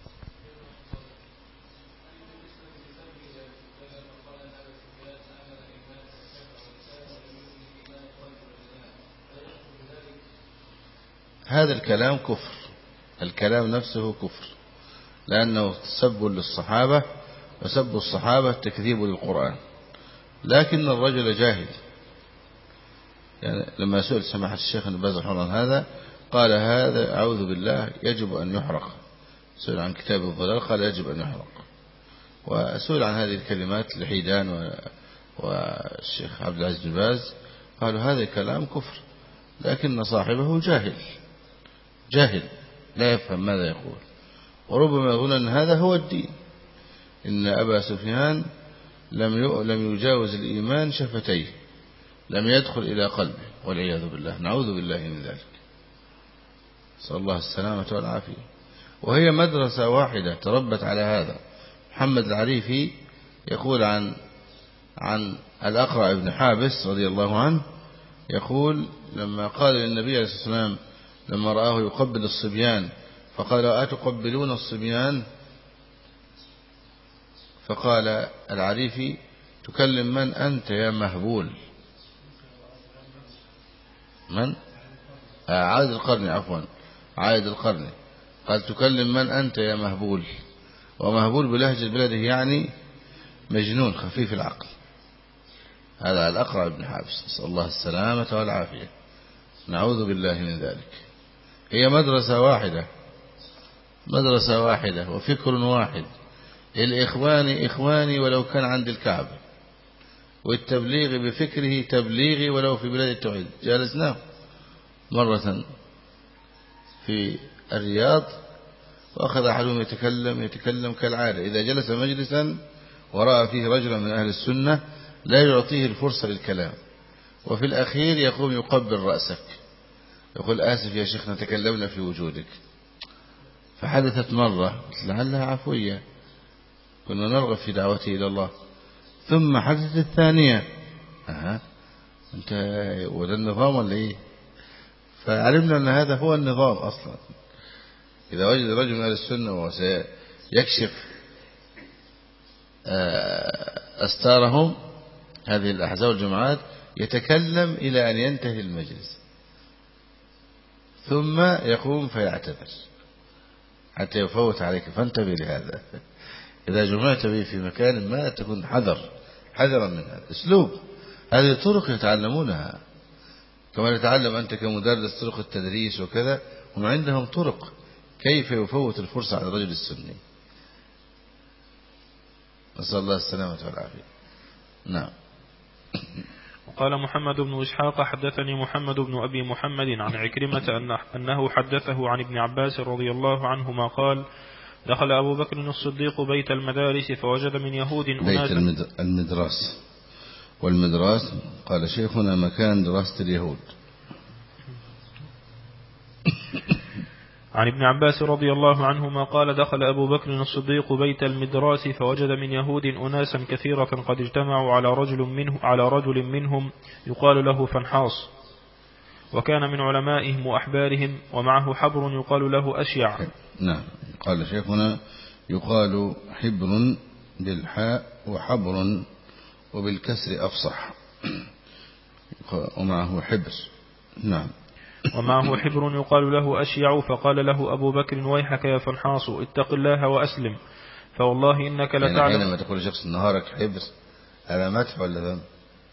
هذا الكلام كفر. الكلام نفسه كفر، لأنه سب للصحابة، وسب الصحابة تكذيب للقرآن. لكن الرجل جاهل. يعني لما سئل سماحة الشيخ ابن باز رحمه الله هذا، قال هذا أعوذ بالله يجب أن يحرق. سئل عن كتاب الضلال قال يجب أن يحرق. وسئل عن هذه الكلمات لحيدان والشيخ عبد العزيز بن باز، قالوا هذا كلام كفر، لكن صاحبه جاهل جاهل لا يفهم ماذا يقول، وربما يقول أن هذا هو الدين. إن أبا سفيان لم لم يجاوز الإيمان شفتيه، لم يدخل إلى قلبه، والعياذ بالله. نعوذ بالله من ذلك، صلى الله السلامة والعافية. وهي مدرسة واحدة تربت على هذا. محمد العريفي يقول عن عن الأقرع بن حابس رضي الله عنه، يقول لما قال للنبي عليه الصلاة والسلام لما رآه يقبل الصبيان فقال أتقبلون الصبيان؟ فقال العريفي تكلم من أنت يا مهبول؟ من؟ آه عايد القرن عفوا عايد القرن قال تكلم من أنت يا مهبول. ومهبول بلهجة بلده يعني مجنون خفيف العقل. هذا الأقرع بن حابس، نسأل الله السلامة والعافية. نعوذ بالله من ذلك. هي مدرسة واحدة، مدرسة واحدة وفكر واحد. الإخواني إخواني ولو كان عند الكعبة، والتبليغ بفكره تبليغي ولو في بلاد التوحيد. جالسناه مرة في الرياض، وأخذ أحدهم يتكلم يتكلم كالعادة. إذا جلس مجلسا ورأى فيه رجلا من أهل السنة لا يعطيه الفرصة للكلام، وفي الأخير يقوم يقبل رأسك، يقول آسف يا شيخنا تكلمنا في وجودك. فحدثت مرة لعلها عفوية، كنا نرغب في دعوته إلى الله. ثم حدثت الثانية، أها أنت وده النظام ولا إيه؟ فعلمنا أن هذا هو النظام أصلا. إذا وجد رجل من أهل السنة وسيكشف أستارهم هذه الأحزاب والجماعات يتكلم إلى أن ينتهي المجلس، ثم يقوم فيعتذر حتى يفوت عليك. فانتبه لهذا. إذا جمعت به في مكان ما تكون حذر حذرا من هذا أسلوب. هذه طرق يتعلمونها كما نتعلم أنت كمدرس طرق التدريس وكذا، هم عندهم طرق كيف يفوت الفرصة على الرجل السني. نسأل الله السلامة والعافية. نعم. قال محمد بن إسحاق حدثني محمد بن أبي محمد عن عكرمة أنه حدثه عن ابن عباس رضي الله عنهما قال دخل أبو بكر الصديق بيت المدارس فوجد من يهود بيت المدراس والمدراس قال شيخنا مكان دراسة اليهود. عن ابن عباس رضي الله عنهما قال دخل أبو بكر الصديق بيت المدراس فوجد من يهود أناسا كثيرة قد اجتمعوا على رجل منه على رجل منهم يقال له فنحاص، وكان من علمائهم وأحبارهم، ومعه حبر يقال له أشيع. نعم. قال شيخنا يقال حبر بالحاء وحبر وبالكسر أفصح، ومعه حبر. نعم. ومعه حبر يقال له أشيع. فقال له أبو بكر ويحك يا فنحاص اتق الله وأسلم، فوالله إنك لتعلم. يعني حينما تقول شخص نهارك حبر هذا مدح ولا ذم؟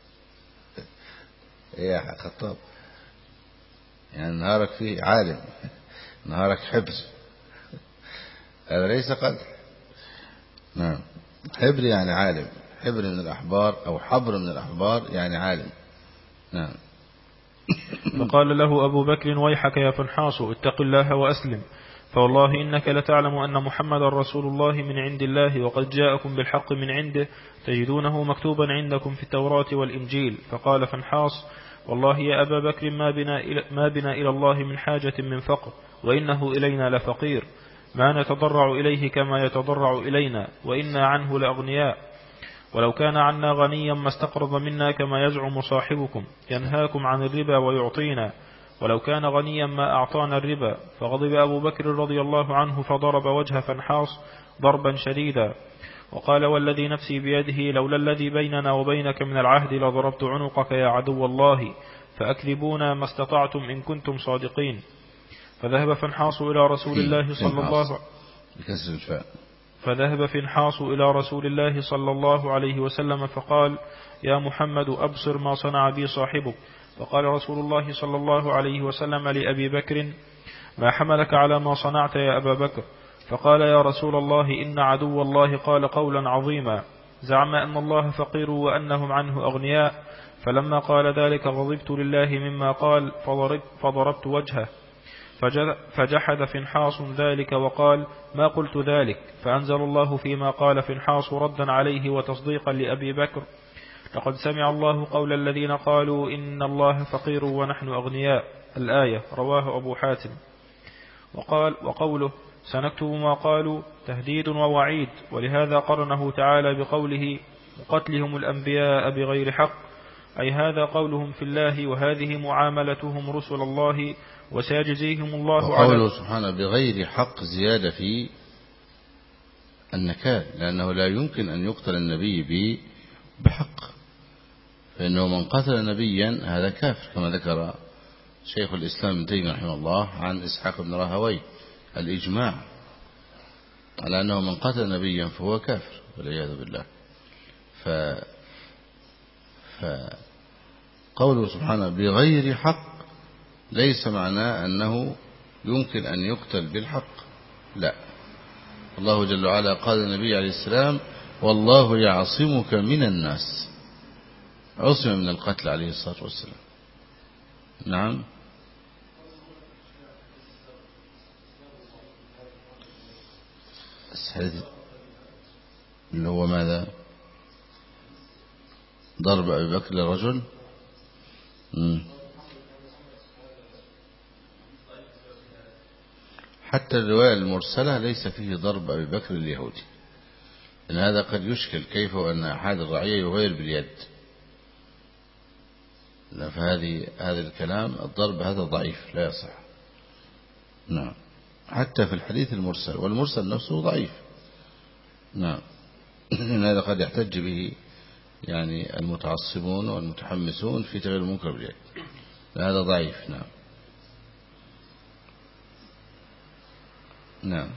يا خطاب يعني نهارك فيه عالم، نهارك حبر، هذا ليس قدر. نعم. حبر يعني عالم، حبر من الأحبار أو حبر من الأحبار يعني عالم. نعم. فقال له أبو بكر ويحك يا فنحاص اتق الله وأسلم، فوالله إنك لتعلم أن محمد رسول الله من عند الله وقد جاءكم بالحق من عنده تجدونه مكتوبا عندكم في التوراة والإنجيل. فقال فانحاص والله يا أبا بكر ما بنا إلى, ما بنا إلى الله من حاجة من فقر وإنه إلينا لفقير ما نتضرع إليه كما يتضرع إلينا وإنا عنه لأغنياء ولو كان عنا غنيا ما استقرض منا كما يزعم صاحبكم ينهاكم عن الربا ويعطينا ولو كان غنيا ما أعطانا الربا. فغضب أبو بكر رضي الله عنه فضرب وجه فانحاص ضربا شديدا وقال والذي نفسي بيده لولا الذي بيننا وبينك من العهد لضربت عنقك يا عدو الله فأكذبونا ما استطعتم إن كنتم صادقين. فذهب فانحاص إلى رسول الله صلى الله فذهب فانحاص إلى رسول الله صلى الله عليه وسلم فقال يا محمد أبصر ما صنع بي صاحبك. فقال رسول الله صلى الله عليه وسلم لأبي بكر ما حملك على ما صنعت يا أبا بكر؟ فقال يا رسول الله إن عدو الله قال قولا عظيما زعم أن الله فقير وأنهم عنه أغنياء فلما قال ذلك غضبت لله مما قال فضربت وجهه فجحد فانحاص ذلك وقال ما قلت ذلك. فأنزل الله فيما قال فانحاص ردا عليه وتصديقا لأبي بكر لقد سمع الله قول الذين قالوا إن الله فقير ونحن أغنياء الآية رواه أبو حاتم. وقال وقوله سنكتب ما قالوا تهديد ووعيد ولهذا قرنه تعالى بقوله وقتلهم الأنبياء بغير حق أي هذا قولهم في الله وهذه معاملتهم رسل الله وسيجزيهم الله على وقوله سبحانه بغير حق زيادة في النكال لأنه لا يمكن أن يقتل النبي بحق فإنه من قتل نبيا هذا كافر كما ذكر شيخ الإسلام ابن تيمية رحمه الله عن إسحاق بن راهويه الإجماع على أنه من قتل نبيا فهو كافر والعياذ بالله. ف فقوله سبحانه بغير حق ليس معناه أنه يمكن أن يقتل بالحق لا. الله جل وعلا قال النبي عليه السلام والله يعصمك من الناس عصم من القتل عليه الصلاة والسلام. نعم اللي هو ماذا ضرب أبي بكر للرجل مم. حتى الرواية المرسلة ليس فيه ضرب أبي بكر اليهودي لأن هذا قد يشكل كيف وأن أحد الرعية يغير باليد فهذه هذا الكلام الضرب هذا ضعيف لا يصح. نعم حتى في الحديث المرسل والمرسل نفسه ضعيف. نعم لأن هذا قد يحتج به يعني المتعصبون والمتحمسون في تغيير المنكر باليد هذا ضعيف. نعم نعم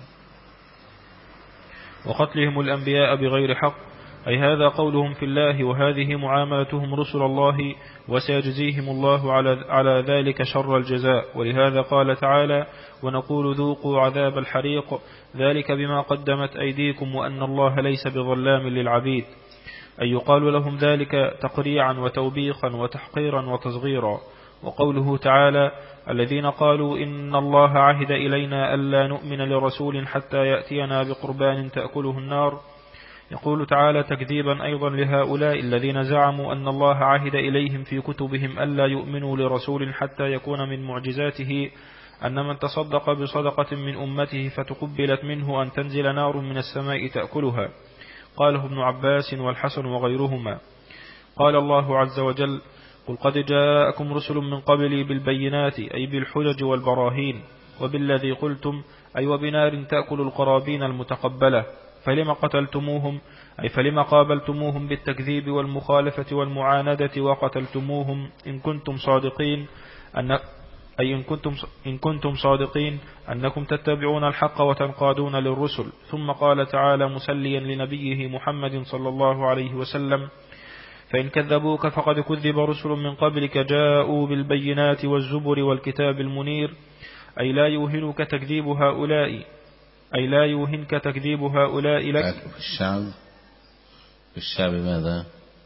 وقتلهم الأنبياء بغير حق أي هذا قولهم في الله وهذه معاملتهم رسل الله وسيجزيهم الله على على ذلك شر الجزاء. ولهذا قال تعالى ونقول ذوقوا عذاب الحريق ذلك بما قدمت أيديكم وأن الله ليس بظلام للعبيد أي يقال لهم ذلك تقريعا وتوبيخا وتحقيرا وتصغيرا. وقوله تعالى الذين قالوا إن الله عهد إلينا ألا نؤمن لرسول حتى يأتينا بقربان تأكله النار يقول تعالى تكذيبا أيضا لهؤلاء الذين زعموا أن الله عهد إليهم في كتبهم ألا يؤمنوا لرسول حتى يكون من معجزاته أن من تصدق بصدقة من أمته فتقبلت منه أن تنزل نار من السماء تأكلها قاله ابن عباس والحسن وغيرهما. قال الله عز وجل قل قد جاءكم رسل من قبلي بالبينات أي بالحجج والبراهين وبالذي قلتم أي وبنار تأكل القرابين المتقبلة فلما قتلتموهم أي فلما قابلتموهم بالتكذيب والمخالفة والمعاندة وقتلتموهم إن كنتم صادقين أن أي إن كنتم, إن كنتم صادقين أنكم تتبعون الحق وتنقادون للرسل. ثم قال تعالى مسليا لنبيه محمد صلى الله عليه وسلم فإن كذبوك فقد كذب رسل من قبلك جاءوا بالبينات والزبر والكتاب المنير أي لا يوهنك تكذيب هؤلاء أي لا يوهنك تكذيب هؤلاء لك. في الشعب في الشعب ماذا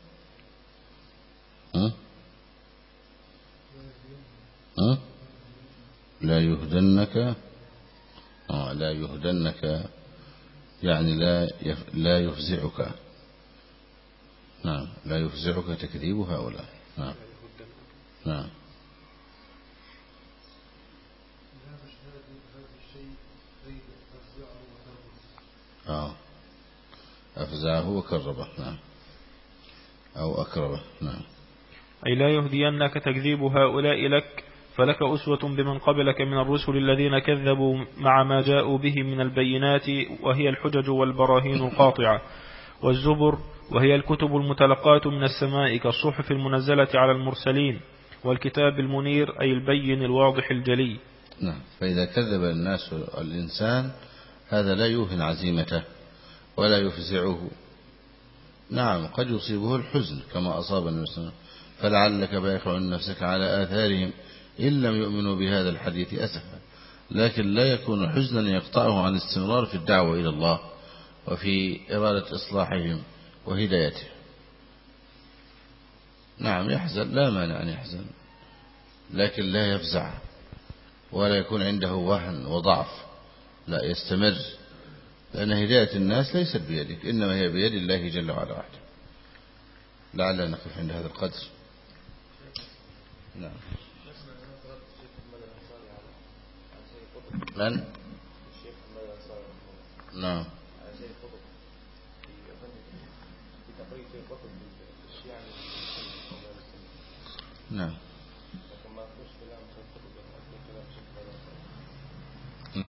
ها؟ ها؟ لا يهدنك آه لا يهدنك يعني لا لا يفزعك. نعم لا يفزعك تكذيب هؤلاء. نعم نعم آه أفزعه وكربه. نعم أو أكربه. نعم أي لا يهدينك تكذيب هؤلاء لك، فلك أسوة بمن قبلك من الرسل الذين كذبوا مع ما جاءوا به من البينات، وهي الحجج والبراهين القاطعة، والزبر وهي الكتب المتلقاة من السماء كالصحف المنزلة على المرسلين، والكتاب المنير أي البين الواضح الجلي. نعم فإذا كذب الناس الإنسان هذا لا يوهن عزيمته ولا يفزعه. نعم قد يصيبه الحزن كما أصاب النبي صلى الله عليه وسلم، فلعلك باخع نفسك على آثارهم إن لم يؤمنوا بهذا الحديث أسفا، لكن لا يكون حزنا يقطعه عن الاستمرار في الدعوة إلى الله وفي إرادة إصلاحهم وهدايته. نعم يحزن لا مانع أن يحزن، لكن لا يفزع ولا يكون عنده وهن وضعف، لا يستمر، لأن هداية الناس ليست بيدك إنما هي بيد الله جل وعلا وحده. لعلنا نقف عند هذا القدر. نعم من؟ نعم نعم